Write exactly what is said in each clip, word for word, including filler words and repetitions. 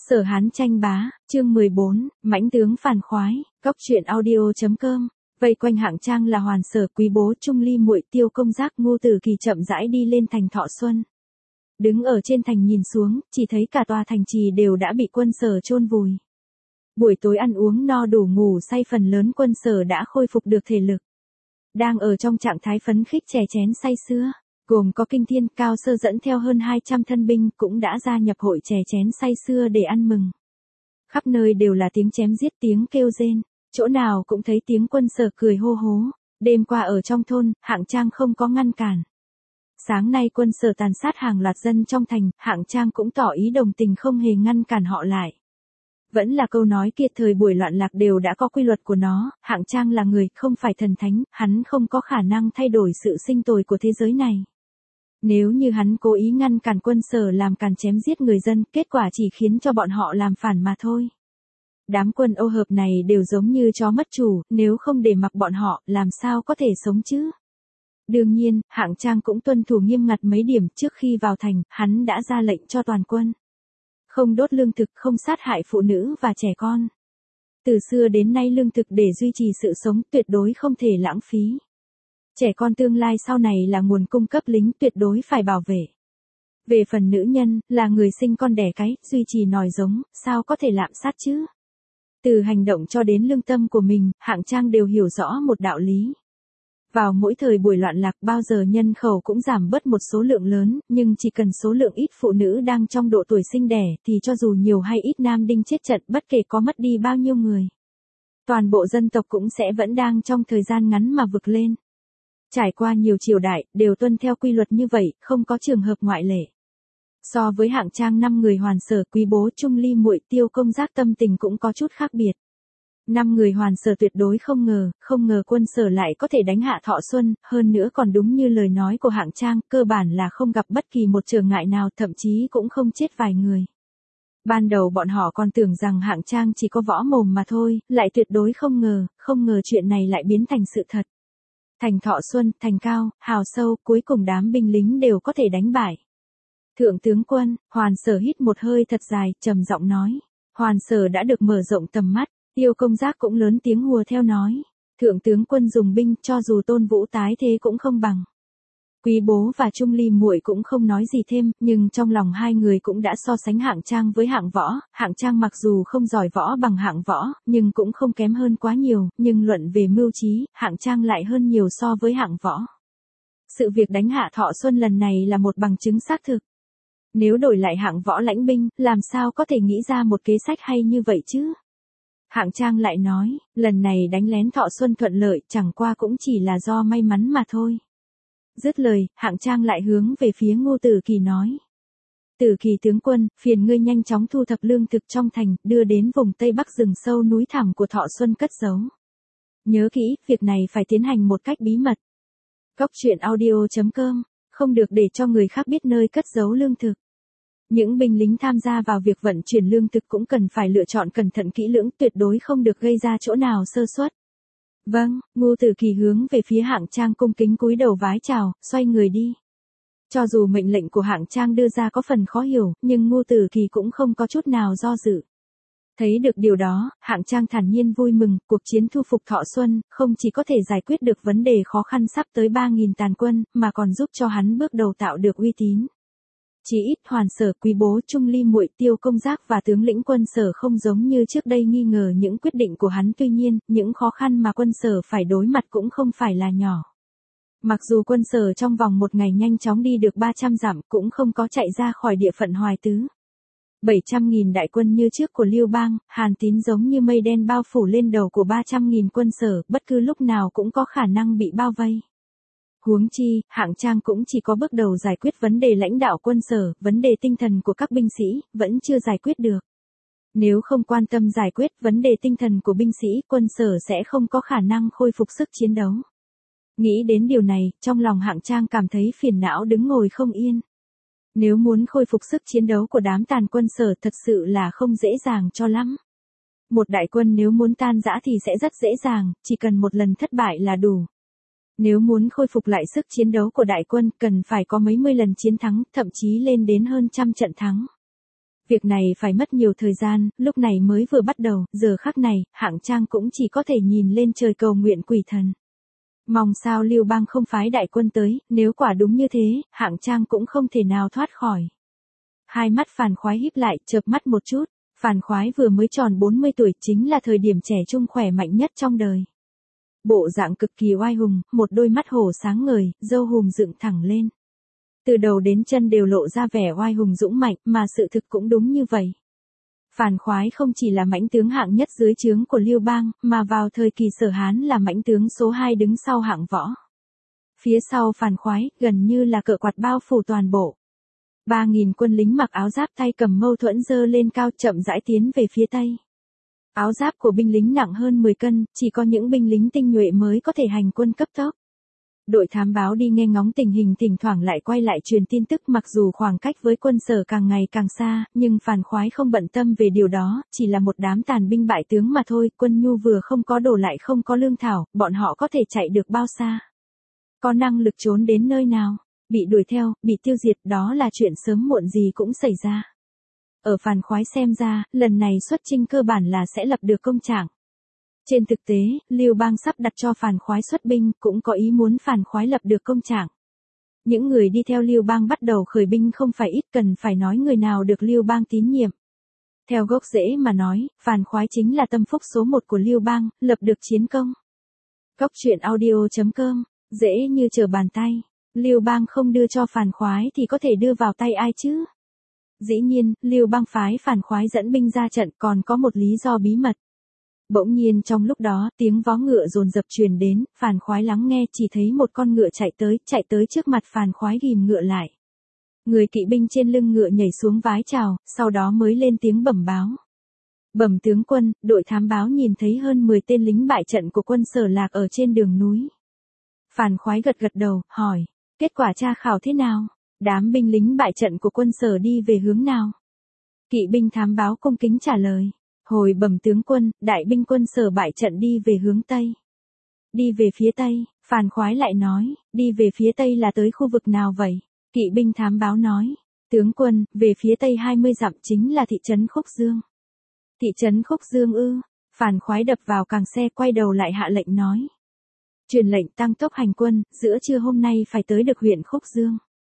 Sở Hán tranh bá, chương mười bốn, mãnh tướng phản khoái, góc truyện audio.com. Vây quanh Hạng Trang là Hoàn Sở, Quý Bố, Trung Ly muội, Tiêu Công Giác, Ngô Tử Kỳ chậm rãi đi lên thành Thọ Xuân. Đứng ở trên thành nhìn xuống, chỉ thấy cả tòa thành trì đều đã bị quân Sở chôn vùi. Buổi tối ăn uống no đủ ngủ say, phần lớn quân Sở đã khôi phục được thể lực. Đang ở trong trạng thái phấn khích chè chén say sưa, gồm có Kinh Thiên, Cao Sơ dẫn theo hơn hai trăm thân binh cũng đã gia nhập hội chè chén say sưa để ăn mừng. Khắp nơi đều là tiếng chém giết, tiếng kêu rên, chỗ nào cũng thấy tiếng quân Sở cười hô hố. Đêm qua ở trong thôn, Hạng Trang không có ngăn cản. Sáng nay quân Sở tàn sát hàng loạt dân trong thành, Hạng Trang cũng tỏ ý đồng tình, không hề ngăn cản họ lại. Vẫn là câu nói kia, thời buổi loạn lạc đều đã có quy luật của nó, Hạng Trang là người, không phải thần thánh, hắn không có khả năng thay đổi sự sinh tồn của thế giới này. Nếu như hắn cố ý ngăn cản quân Sở làm càn chém giết người dân, kết quả chỉ khiến cho bọn họ làm phản mà thôi. Đám quân ô hợp này đều giống như chó mất chủ, nếu không để mặc bọn họ, làm sao có thể sống chứ? Đương nhiên, Hạng Trang cũng tuân thủ nghiêm ngặt mấy điểm. Trước khi vào thành, hắn đã ra lệnh cho toàn quân không đốt lương thực, không sát hại phụ nữ và trẻ con. Từ xưa đến nay lương thực để duy trì sự sống tuyệt đối không thể lãng phí. Trẻ con tương lai sau này là nguồn cung cấp lính, tuyệt đối phải bảo vệ. Về phần nữ nhân, là người sinh con đẻ cái, duy trì nòi giống, sao có thể lạm sát chứ? Từ hành động cho đến lương tâm của mình, Hạng Trang đều hiểu rõ một đạo lý. Vào mỗi thời buổi loạn lạc, bao giờ nhân khẩu cũng giảm bớt một số lượng lớn, nhưng chỉ cần số lượng ít phụ nữ đang trong độ tuổi sinh đẻ, thì cho dù nhiều hay ít nam đinh chết trận, bất kể có mất đi bao nhiêu người, toàn bộ dân tộc cũng sẽ vẫn đang trong thời gian ngắn mà vực lên. Trải qua nhiều triều đại, đều tuân theo quy luật như vậy, không có trường hợp ngoại lệ. So với Hạng Trang, năm người Hoàn Sở, Quý Bố, Trung Ly muội, Tiêu Công Giác tâm tình cũng có chút khác biệt. Năm người Hoàn Sở tuyệt đối không ngờ, không ngờ quân Sở lại có thể đánh hạ Thọ Xuân, hơn nữa còn đúng như lời nói của Hạng Trang, cơ bản là không gặp bất kỳ một trở ngại nào, thậm chí cũng không chết vài người. Ban đầu bọn họ còn tưởng rằng Hạng Trang chỉ có võ mồm mà thôi, lại tuyệt đối không ngờ, không ngờ chuyện này lại biến thành sự thật. Thành Thọ Xuân, thành cao, hào sâu, cuối cùng đám binh lính đều có thể đánh bại. Thượng tướng quân, Hoàn Sở hít một hơi thật dài, trầm giọng nói. Hoàn Sở đã được mở rộng tầm mắt. Tiêu Công Giác cũng lớn tiếng hùa theo nói. Thượng tướng quân dùng binh, cho dù Tôn Vũ tái thế cũng không bằng. Quý Bố và Trung Ly muội cũng không nói gì thêm, nhưng trong lòng hai người cũng đã so sánh Hạng Trang với Hạng Võ. Hạng Trang mặc dù không giỏi võ bằng Hạng Võ, nhưng cũng không kém hơn quá nhiều, nhưng luận về mưu trí, Hạng Trang lại hơn nhiều so với Hạng Võ. Sự việc đánh hạ Thọ Xuân lần này là một bằng chứng xác thực. Nếu đổi lại Hạng Võ lãnh binh, làm sao có thể nghĩ ra một kế sách hay như vậy chứ? Hạng Trang lại nói, lần này đánh lén Thọ Xuân thuận lợi, chẳng qua cũng chỉ là do may mắn mà thôi. Dứt lời, Hạng Trang lại hướng về phía Ngô Tử Kỳ nói. Tử Kỳ tướng quân, phiền ngươi nhanh chóng thu thập lương thực trong thành, đưa đến vùng Tây Bắc rừng sâu núi thẳm của Thọ Xuân cất giấu. Nhớ kỹ, việc này phải tiến hành một cách bí mật. Góc truyện audio.com, không được để cho người khác biết nơi cất giấu lương thực. Những binh lính tham gia vào việc vận chuyển lương thực cũng cần phải lựa chọn cẩn thận kỹ lưỡng, tuyệt đối không được gây ra chỗ nào sơ suất. Vâng, Ngô Tử Kỳ hướng về phía Hạng Trang cung kính cúi đầu vái chào, xoay người đi. Cho dù mệnh lệnh của Hạng Trang đưa ra có phần khó hiểu, nhưng Ngô Tử Kỳ cũng không có chút nào do dự. Thấy được điều đó, Hạng Trang thản nhiên vui mừng, cuộc chiến thu phục Thọ Xuân, không chỉ có thể giải quyết được vấn đề khó khăn sắp tới ba nghìn tàn quân, mà còn giúp cho hắn bước đầu tạo được uy tín. Chỉ ít Hoàn Sở, Quý Bố, Trung Ly muội, Tiêu Công Giác và tướng lĩnh quân Sở không giống như trước đây nghi ngờ những quyết định của hắn, tuy nhiên, những khó khăn mà quân Sở phải đối mặt cũng không phải là nhỏ. Mặc dù quân Sở trong vòng một ngày nhanh chóng đi được ba trăm dặm, cũng không có chạy ra khỏi địa phận Hoài Tứ. bảy trăm nghìn đại quân như trước của Lưu Bang, Hàn Tín giống như mây đen bao phủ lên đầu của ba trăm nghìn quân Sở, bất cứ lúc nào cũng có khả năng bị bao vây. Huống chi, Hạng Trang cũng chỉ có bước đầu giải quyết vấn đề lãnh đạo quân Sở, vấn đề tinh thần của các binh sĩ, vẫn chưa giải quyết được. Nếu không quan tâm giải quyết vấn đề tinh thần của binh sĩ, quân Sở sẽ không có khả năng khôi phục sức chiến đấu. Nghĩ đến điều này, trong lòng Hạng Trang cảm thấy phiền não đứng ngồi không yên. Nếu muốn khôi phục sức chiến đấu của đám tàn quân Sở thật sự là không dễ dàng cho lắm. Một đại quân nếu muốn tan rã thì sẽ rất dễ dàng, chỉ cần một lần thất bại là đủ. Nếu muốn khôi phục lại sức chiến đấu của đại quân, cần phải có mấy mươi lần chiến thắng, thậm chí lên đến hơn trăm trận thắng. Việc này phải mất nhiều thời gian, lúc này mới vừa bắt đầu, giờ khắc này, Hạng Trang cũng chỉ có thể nhìn lên trời cầu nguyện quỷ thần. Mong sao Lưu Bang không phái đại quân tới, nếu quả đúng như thế, Hạng Trang cũng không thể nào thoát khỏi. Hai mắt Phàn Khoái híp lại, chợp mắt một chút, Phàn Khoái vừa mới tròn bốn mươi tuổi, chính là thời điểm trẻ trung khỏe mạnh nhất trong đời. Bộ dạng cực kỳ oai hùng, một đôi mắt hổ sáng ngời, râu hùm dựng thẳng lên. Từ đầu đến chân đều lộ ra vẻ oai hùng dũng mạnh, mà sự thực cũng đúng như vậy. Phàn Khoái không chỉ là mãnh tướng hạng nhất dưới trướng của Lưu Bang, mà vào thời kỳ Sở Hán là mãnh tướng số hai đứng sau Hạng Võ. Phía sau Phàn Khoái, gần như là cờ quạt bao phủ toàn bộ. Ba nghìn quân lính mặc áo giáp tay cầm mâu thuẫn giơ lên cao chậm rãi tiến về phía tây. Áo giáp của binh lính nặng hơn mười cân, chỉ có những binh lính tinh nhuệ mới có thể hành quân cấp tốc. Đội thám báo đi nghe ngóng tình hình thỉnh thoảng lại quay lại truyền tin tức, mặc dù khoảng cách với quân Sở càng ngày càng xa, nhưng Phàn Khoái không bận tâm về điều đó, chỉ là một đám tàn binh bại tướng mà thôi, quân nhu vừa không có đồ lại không có lương thảo, bọn họ có thể chạy được bao xa? Có năng lực trốn đến nơi nào? Bị đuổi theo, bị tiêu diệt, đó là chuyện sớm muộn gì cũng xảy ra. Ở Phàn Khoái xem ra, lần này xuất chinh cơ bản là sẽ lập được công trạng. Trên thực tế, Lưu Bang sắp đặt cho Phàn Khoái xuất binh, cũng có ý muốn Phàn Khoái lập được công trạng. Những người đi theo Lưu Bang bắt đầu khởi binh không phải ít, cần phải nói người nào được Lưu Bang tín nhiệm. Theo gốc rễ mà nói, Phàn Khoái chính là tâm phúc số một của Lưu Bang, lập được chiến công. Cốc truyện audio chấm com, dễ như trở bàn tay. Lưu Bang không đưa cho Phàn Khoái thì có thể đưa vào tay ai chứ? Dĩ nhiên, Lưu Bang phái Phàn Khoái dẫn binh ra trận còn có một lý do bí mật. Bỗng nhiên trong lúc đó, tiếng vó ngựa dồn dập truyền đến, Phàn Khoái lắng nghe chỉ thấy một con ngựa chạy tới, chạy tới trước mặt Phàn Khoái ghìm ngựa lại. Người kỵ binh trên lưng ngựa nhảy xuống vái chào, sau đó mới lên tiếng bẩm báo. Bẩm tướng quân, đội thám báo nhìn thấy hơn mười tên lính bại trận của quân Sở lạc ở trên đường núi. Phàn Khoái gật gật đầu, hỏi, kết quả tra khảo thế nào? Đám binh lính bại trận của quân Sở đi về hướng nào? Kỵ binh thám báo cung kính trả lời. Hồi bẩm tướng quân, đại binh quân Sở bại trận đi về hướng Tây. Đi về phía Tây, Phàn Khoái lại nói, đi về phía Tây là tới khu vực nào vậy? Kỵ binh thám báo nói, tướng quân, về phía Tây hai mươi dặm chính là thị trấn Khúc Dương. Thị trấn Khúc Dương ư? Phàn Khoái đập vào càng xe quay đầu lại hạ lệnh nói. Truyền lệnh tăng tốc hành quân, giữa trưa hôm nay phải tới được huyện Khúc Dương.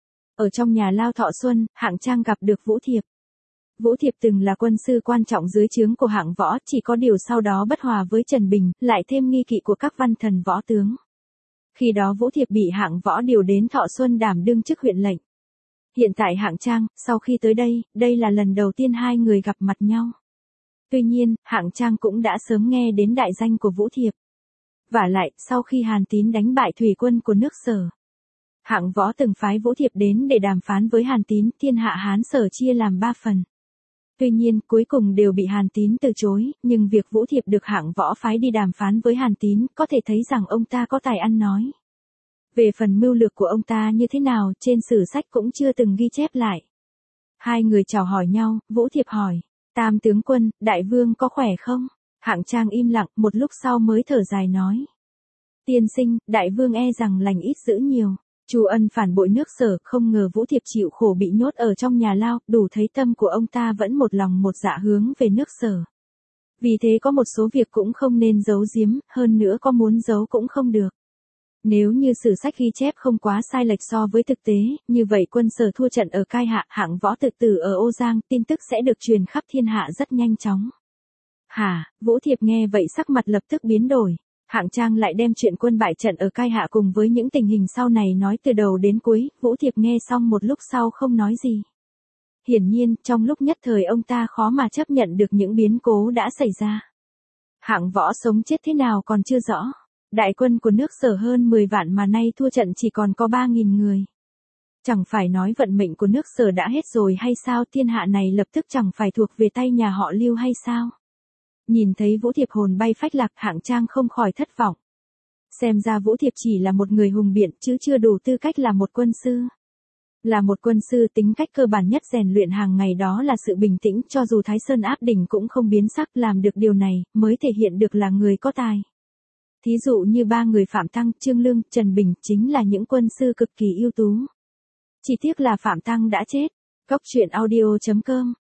Ở trong nhà Lao Thọ Xuân, Hạng Trang gặp được Vũ Thiệp. Vũ Thiệp từng là quân sư quan trọng dưới trướng của Hạng Võ, chỉ có điều sau đó bất hòa với Trần Bình, lại thêm nghi kỵ của các văn thần võ tướng. Khi đó Vũ Thiệp bị Hạng Võ điều đến Thọ Xuân đảm đương chức huyện lệnh. Hiện tại Hạng Trang, sau khi tới đây, đây là lần đầu tiên hai người gặp mặt nhau. Tuy nhiên, Hạng Trang cũng đã sớm nghe đến đại danh của Vũ Thiệp. Vả lại, sau khi Hàn Tín đánh bại thủy quân của nước Sở, Hạng Võ từng phái Vũ Thiệp đến để đàm phán với Hàn Tín, thiên hạ Hán Sở chia làm ba phần. Tuy nhiên, cuối cùng đều bị Hàn Tín từ chối, nhưng việc Vũ Thiệp được Hạng Võ phái đi đàm phán với Hàn Tín, có thể thấy rằng ông ta có tài ăn nói. Về phần mưu lược của ông ta như thế nào, trên sử sách cũng chưa từng ghi chép lại. Hai người chào hỏi nhau, Vũ Thiệp hỏi, Tam tướng quân, đại vương có khỏe không? Hạng Trang im lặng, một lúc sau mới thở dài nói. Tiên sinh, đại vương e rằng lành ít dữ nhiều. Chu Ân phản bội nước Sở, không ngờ Vũ Thiệp chịu khổ bị nhốt ở trong nhà lao, đủ thấy tâm của ông ta vẫn một lòng một dạ hướng về nước Sở. Vì thế có một số việc cũng không nên giấu giếm, hơn nữa có muốn giấu cũng không được. Nếu như sử sách ghi chép không quá sai lệch so với thực tế, như vậy quân Sở thua trận ở Cai Hạ, Hạng Võ tự tử ở Ô Giang, tin tức sẽ được truyền khắp thiên hạ rất nhanh chóng. Hả? Vũ Thiệp nghe vậy sắc mặt lập tức biến đổi. Hạng Trang lại đem chuyện quân bại trận ở Cai Hạ cùng với những tình hình sau này nói từ đầu đến cuối, Vũ Thiệp nghe xong một lúc sau không nói gì. Hiển nhiên, trong lúc nhất thời ông ta khó mà chấp nhận được những biến cố đã xảy ra. Hạng Võ sống chết thế nào còn chưa rõ. Đại quân của nước Sở hơn mười vạn mà nay thua trận chỉ còn có ba nghìn người. Chẳng phải nói vận mệnh của nước Sở đã hết rồi hay sao, thiên hạ này lập tức chẳng phải thuộc về tay nhà họ Lưu hay sao? Nhìn thấy Vũ Thiệp hồn bay phách lạc, Hạng Trang không khỏi thất vọng. Xem ra Vũ Thiệp chỉ là một người hùng biện chứ chưa đủ tư cách là một quân sư. Là một quân sư, tính cách cơ bản nhất rèn luyện hàng ngày đó là sự bình tĩnh, cho dù Thái Sơn áp đỉnh cũng không biến sắc, làm được điều này mới thể hiện được là người có tài. Thí dụ như ba người Phạm Tăng, Trương Lương, Trần Bình chính là những quân sư cực kỳ ưu tú. Chỉ tiếc là Phạm Tăng đã chết. Cốc truyện audio chấm com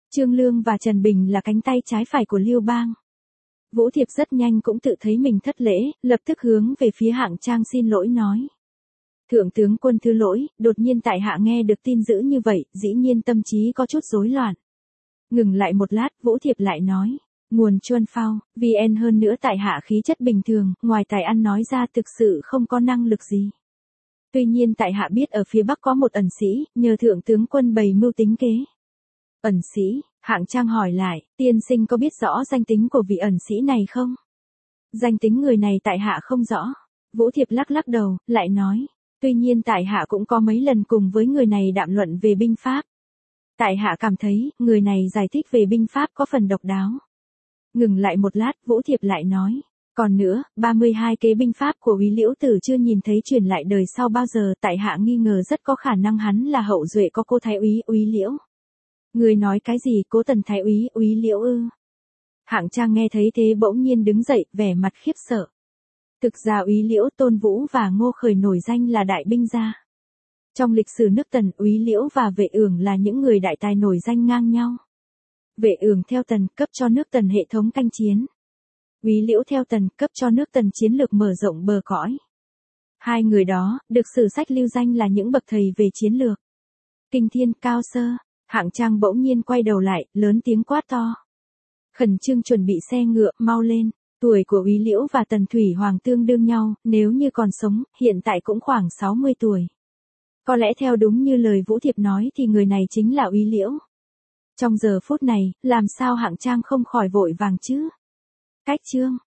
Trương Lương và Trần Bình là cánh tay trái phải của Lưu Bang. Vũ Thiệp rất nhanh cũng tự thấy mình thất lễ, lập tức hướng về phía Hạng Trang xin lỗi nói. Thượng tướng quân thứ lỗi, đột nhiên tại hạ nghe được tin dữ như vậy, dĩ nhiên tâm trí có chút rối loạn. Ngừng lại một lát, Vũ Thiệp lại nói. Nguồn Chuân Phao, vê en hơn nữa tại hạ khí chất bình thường, ngoài tài ăn nói ra thực sự không có năng lực gì. Tuy nhiên tại hạ biết ở phía Bắc có một ẩn sĩ, nhờ thượng tướng quân bày mưu tính kế. Ẩn sĩ, Hạng Trang hỏi lại, tiên sinh có biết rõ danh tính của vị ẩn sĩ này không? Danh tính người này tại hạ không rõ. Vũ Thiệp lắc lắc đầu, lại nói. Tuy nhiên tại hạ cũng có mấy lần cùng với người này đàm luận về binh pháp. Tại hạ cảm thấy, người này giải thích về binh pháp có phần độc đáo. Ngừng lại một lát, Vũ Thiệp lại nói. Còn nữa, ba mươi hai kế binh pháp của Úy Liễu Tử chưa nhìn thấy truyền lại đời sau bao giờ, tại hạ nghi ngờ rất có khả năng hắn là hậu duệ có cô thái úy Úy Liễu. Người nói cái gì, Cố Tần thái úy Úy Liễu ư? Hạng Trang nghe thấy thế bỗng nhiên đứng dậy, vẻ mặt khiếp sợ. Thực ra Úy Liễu, Tôn Vũ và Ngô Khởi nổi danh là đại binh gia. Trong lịch sử nước Tần, Úy Liễu và Vệ Ưởng là những người đại tài nổi danh ngang nhau. Vệ Ưởng theo Tần cấp cho nước Tần hệ thống canh chiến. Úy Liễu theo Tần cấp cho nước Tần chiến lược mở rộng bờ cõi. Hai người đó, được sử sách lưu danh là những bậc thầy về chiến lược. Kinh thiên cao sơ, Hạng Trang bỗng nhiên quay đầu lại, lớn tiếng quát to. Khẩn trương chuẩn bị xe ngựa, mau lên. Tuổi của Úy Liễu và Tần Thủy Hoàng tương đương nhau, nếu như còn sống, hiện tại cũng khoảng sáu mươi tuổi. Có lẽ theo đúng như lời Vũ Thiệp nói thì người này chính là Úy Liễu. Trong giờ phút này, làm sao Hạng Trang không khỏi vội vàng chứ? Cách chương